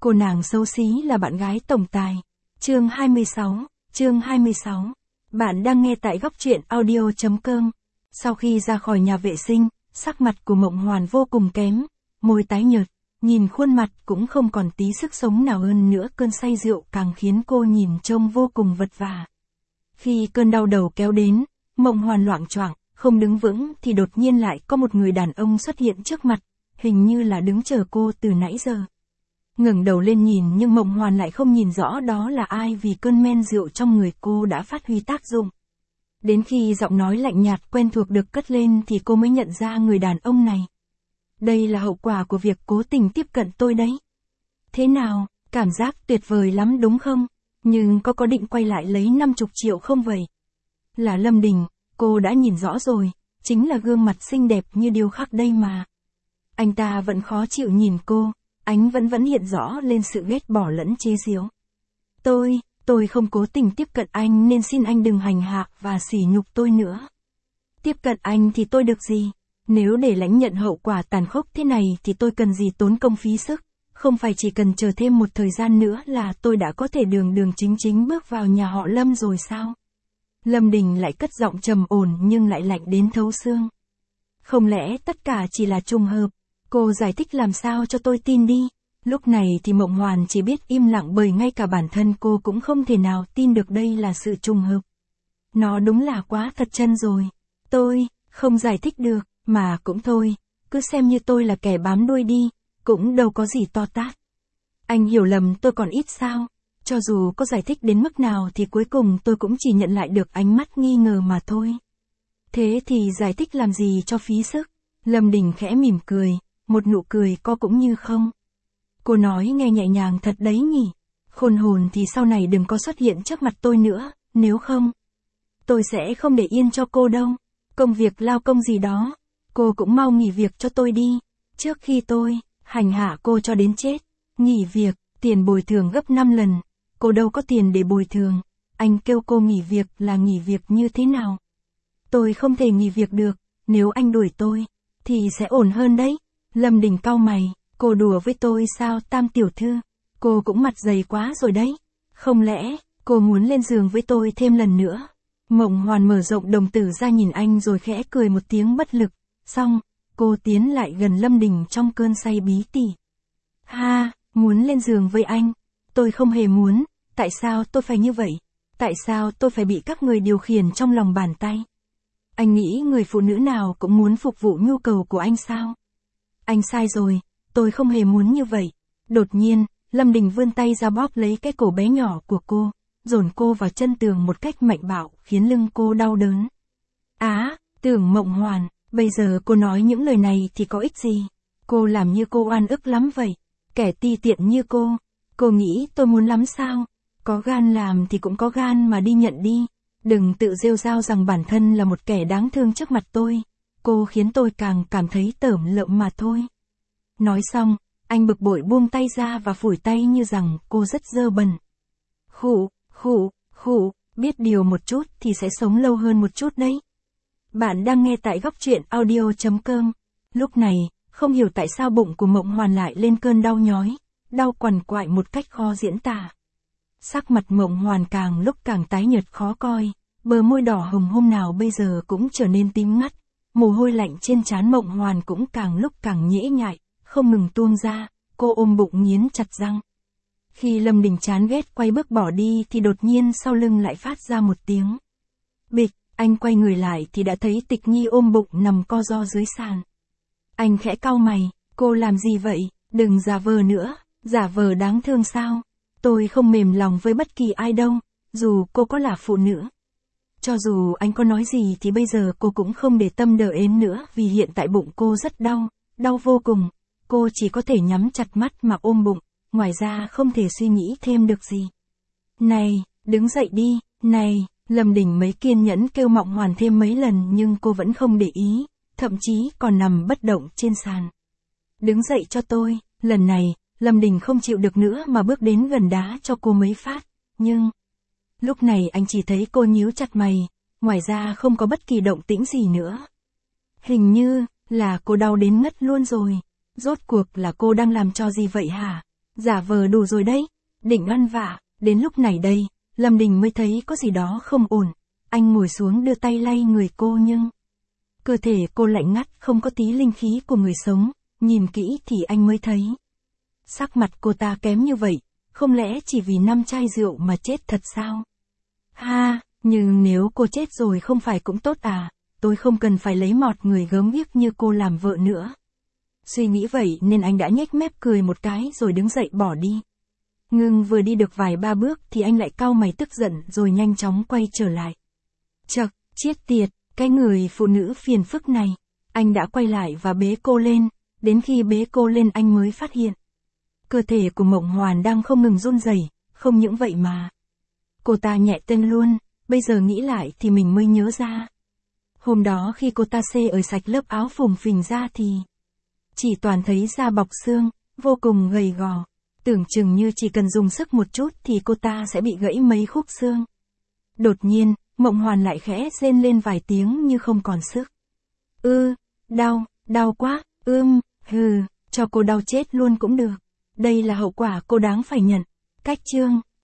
Cô nàng xấu xí là bạn gái tổng tài. Chương 26. Bạn đang nghe tại góc truyện audio.com. Sau khi ra khỏi nhà vệ sinh, sắc mặt của Mộng Hoàn vô cùng kém, môi tái nhợt, nhìn khuôn mặt cũng không còn tí sức sống nào, hơn nữa cơn say rượu càng khiến cô nhìn trông vô cùng vật vã. Khi cơn đau đầu kéo đến, Mộng Hoàn loạng choạng, không đứng vững thì đột nhiên lại có một người đàn ông xuất hiện trước mặt, hình như là đứng chờ cô từ nãy giờ. Ngẩng đầu lên nhìn nhưng Mộng Hoàn lại không nhìn rõ đó là ai vì cơn men rượu trong người cô đã phát huy tác dụng. Đến khi giọng nói lạnh nhạt quen thuộc được cất lên thì cô mới nhận ra người đàn ông này. Đây là hậu quả của việc cố tình tiếp cận tôi đấy. Thế nào, cảm giác tuyệt vời lắm đúng không? Nhưng có định quay lại lấy 50 triệu không vậy? Là Lâm Đình, cô đã nhìn rõ rồi, chính là gương mặt xinh đẹp như điêu khắc đây mà. Anh ta vẫn khó chịu nhìn cô, ánh vẫn hiện rõ lên sự ghét bỏ lẫn chế giễu. Tôi không cố tình tiếp cận anh nên xin anh đừng hành hạ và sỉ nhục tôi nữa. Tiếp cận anh thì tôi được gì? Nếu để lãnh nhận hậu quả tàn khốc thế này thì tôi cần gì tốn công phí sức, không phải chỉ cần chờ thêm một thời gian nữa là tôi đã có thể đường chính bước vào nhà họ Lâm rồi sao? Lâm Đình lại cất giọng trầm ổn nhưng lại lạnh đến thấu xương. Không lẽ tất cả chỉ là trùng hợp? Cô giải thích làm sao cho tôi tin đi. Lúc này thì Mộng Hoàn chỉ biết im lặng bởi ngay cả bản thân cô cũng không thể nào tin được đây là sự trùng hợp. Nó đúng là quá thật chân rồi. Tôi không giải thích được, mà cũng thôi, cứ xem như tôi là kẻ bám đuôi đi, cũng đâu có gì to tát. Anh hiểu lầm tôi còn ít sao? Cho dù có giải thích đến mức nào thì cuối cùng tôi cũng chỉ nhận lại được ánh mắt nghi ngờ mà thôi. Thế thì giải thích làm gì cho phí sức? Lâm Đình khẽ mỉm cười, một nụ cười có cũng như không. Cô nói nghe nhẹ nhàng thật đấy nhỉ. Khôn hồn thì sau này đừng có xuất hiện trước mặt tôi nữa, nếu không, tôi sẽ không để yên cho cô đâu. Công việc lao công gì đó, cô cũng mau nghỉ việc cho tôi đi, trước khi tôi hành hạ cô cho đến chết. Nghỉ việc, tiền bồi thường gấp 5 lần, cô đâu có tiền để bồi thường. Anh kêu cô nghỉ việc là nghỉ việc như thế nào? Tôi không thể nghỉ việc được, nếu anh đuổi tôi, thì sẽ ổn hơn đấy. Lâm Đình cau mày, cô đùa với tôi sao Tam tiểu thư? Cô cũng mặt dày quá rồi đấy. Không lẽ, cô muốn lên giường với tôi thêm lần nữa? Mộng Hoàn mở rộng đồng tử ra nhìn anh rồi khẽ cười một tiếng bất lực. Xong, cô tiến lại gần Lâm Đình trong cơn say bí tỉ. Ha, muốn lên giường với anh? Tôi không hề muốn, tại sao tôi phải như vậy? Tại sao tôi phải bị các người điều khiển trong lòng bàn tay? Anh nghĩ người phụ nữ nào cũng muốn phục vụ nhu cầu của anh sao? Anh sai rồi, tôi không hề muốn như vậy. Đột nhiên, Lâm Đình vươn tay ra bóp lấy cái cổ bé nhỏ của cô, dồn cô vào chân tường một cách mạnh bạo khiến lưng cô đau đớn. Tưởng Mộng Hoàn, bây giờ cô nói những lời này thì có ích gì? Cô làm như cô oan ức lắm vậy. Kẻ ti tiện như cô nghĩ tôi muốn lắm sao? Có gan làm thì cũng có gan mà đi nhận đi. Đừng tự rêu rao rằng bản thân là một kẻ đáng thương trước mặt tôi. Cô khiến tôi càng cảm thấy tởm lợm mà thôi. Nói xong, anh bực bội buông tay ra và phủi tay như rằng cô rất dơ bẩn. Khụ, biết điều một chút thì sẽ sống lâu hơn một chút đấy. Bạn đang nghe tại góc truyện audio.com. Lúc này, không hiểu tại sao bụng của Mộng Hoàn lại lên cơn đau nhói, đau quằn quại một cách khó diễn tả. Sắc mặt Mộng Hoàn càng lúc càng tái nhợt khó coi, bờ môi đỏ hồng hôm nào bây giờ cũng trở nên tím ngắt, mồ hôi lạnh trên trán Mộng Hoàn cũng càng lúc càng nhễ nhại, không ngừng tuôn ra, cô ôm bụng nghiến chặt răng. Khi Lâm Đình chán ghét quay bước bỏ đi thì đột nhiên sau lưng lại phát ra một tiếng bịch, anh quay người lại thì đã thấy Tịch Nhi ôm bụng nằm co ro dưới sàn. Anh khẽ cau mày, cô làm gì vậy? Đừng giả vờ nữa, giả vờ đáng thương sao? Tôi không mềm lòng với bất kỳ ai đâu, dù cô có là phụ nữ. Cho dù anh có nói gì thì bây giờ cô cũng không để tâm đờ ến nữa vì hiện tại bụng cô rất đau, đau vô cùng. Cô chỉ có thể nhắm chặt mắt mà ôm bụng, ngoài ra không thể suy nghĩ thêm được gì. Này, đứng dậy đi, này, Lâm Đình mấy kiên nhẫn kêu Mộng Hoàn thêm mấy lần nhưng cô vẫn không để ý, thậm chí còn nằm bất động trên sàn. Đứng dậy cho tôi, lần này, Lâm Đình không chịu được nữa mà bước đến gần đá cho cô mấy phát, nhưng lúc này anh chỉ thấy cô nhíu chặt mày, ngoài ra không có bất kỳ động tĩnh gì nữa. Hình như là cô đau đến ngất luôn rồi, rốt cuộc là cô đang làm trò gì vậy hả? Giả vờ đủ rồi đấy. Định ăn vạ, đến lúc này đây, Lâm Đình mới thấy có gì đó không ổn. Anh ngồi xuống đưa tay lay người cô nhưng cơ thể cô lạnh ngắt không có tí linh khí của người sống, nhìn kỹ thì anh mới thấy. Sắc mặt cô ta kém như vậy, không lẽ chỉ vì 5 chai rượu mà chết thật sao? Ha, nhưng nếu cô chết rồi không phải cũng tốt à, tôi không cần phải lấy mọt người gớm ghiếc như cô làm vợ nữa. Suy nghĩ vậy nên anh đã nhếch mép cười một cái rồi đứng dậy bỏ đi. Nhưng vừa đi được vài ba bước thì anh lại cau mày tức giận rồi nhanh chóng quay trở lại. Chậc, chết tiệt, cái người phụ nữ phiền phức này. Anh đã quay lại và bế cô lên, đến khi bế cô lên anh mới phát hiện. Cơ thể của Mộng Hoàn đang không ngừng run rẩy, không những vậy mà. Cô ta nhẹ tên luôn, bây giờ nghĩ lại thì mình mới nhớ ra. Hôm đó khi cô ta xê ở sạch lớp áo phùng phình ra thì chỉ toàn thấy da bọc xương, vô cùng gầy gò. Tưởng chừng như chỉ cần dùng sức một chút thì cô ta sẽ bị gãy mấy khúc xương. Đột nhiên, Mộng Hoàn lại khẽ rên lên vài tiếng như không còn sức. Đau quá, cho cô đau chết luôn cũng được. Đây là hậu quả cô đáng phải nhận. Cách chương